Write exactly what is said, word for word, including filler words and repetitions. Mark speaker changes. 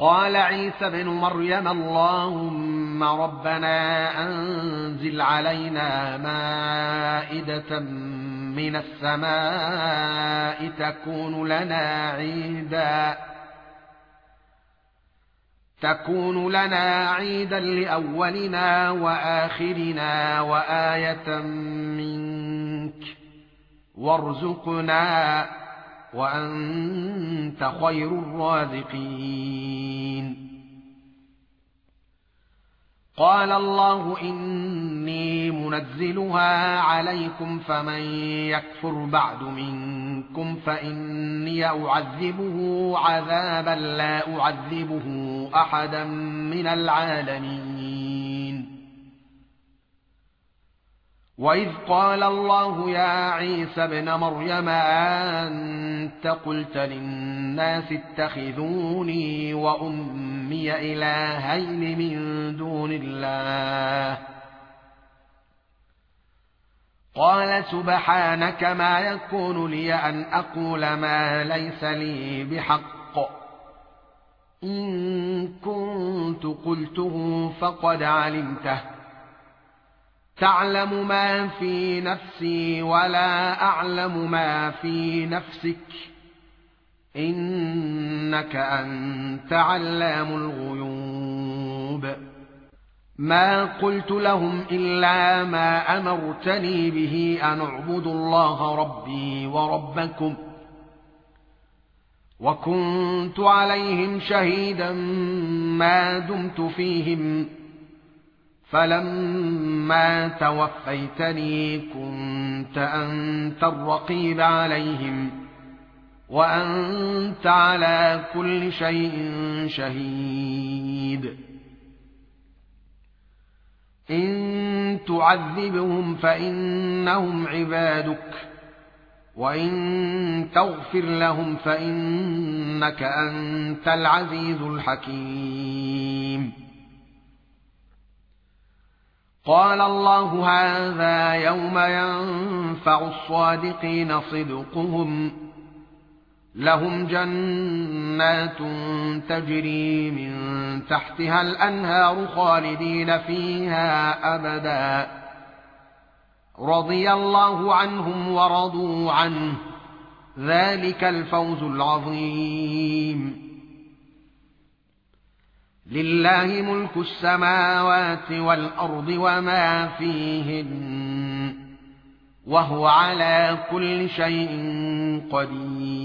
Speaker 1: قال عيسى ابن مريم اللهم ربنا أنزل علينا مائدة من السماء تكون لنا عيدا تكون لنا عيدا لأولنا وآخرنا وآية منك وارزقنا وأنت خير الرازقين. قال الله إني منزلها عليكم فمن يكفر بعد منكم فإني أعذبه عذابا لا أعذبه أحدا من العالمين. وإذ قال الله يا عيسى ابن مريم أنت قلت للناس اتخذوني وأمي إلهين من دون الله قال سبحانك ما يكون لي أن أقول ما ليس لي بحق إن كنت قلته فقد علمته تعلم ما في نفسي ولا أعلم ما في نفسك إنك أنت علام الغيوب. ما قلت لهم إلا ما أمرتني به أن اعبدوا الله ربي وربكم وكنت عليهم شهيدا ما دمت فيهم فلما توفيتني كنت أنت الرقيب عليهم وأنت على كل شيء شهيد. إن تعذبهم فإنهم عبادك وإن تغفر لهم فإنك أنت العزيز الحكيم. قال الله هذا يوم ينفع الصادقين صدقهم لهم جنات تجري من تحتها الأنهار خالدين فيها أبدا رضي الله عنهم ورضوا عنه ذلك الفوز العظيم. لله ملك السماوات والأرض وما فيهن وهو على كل شيء قدير.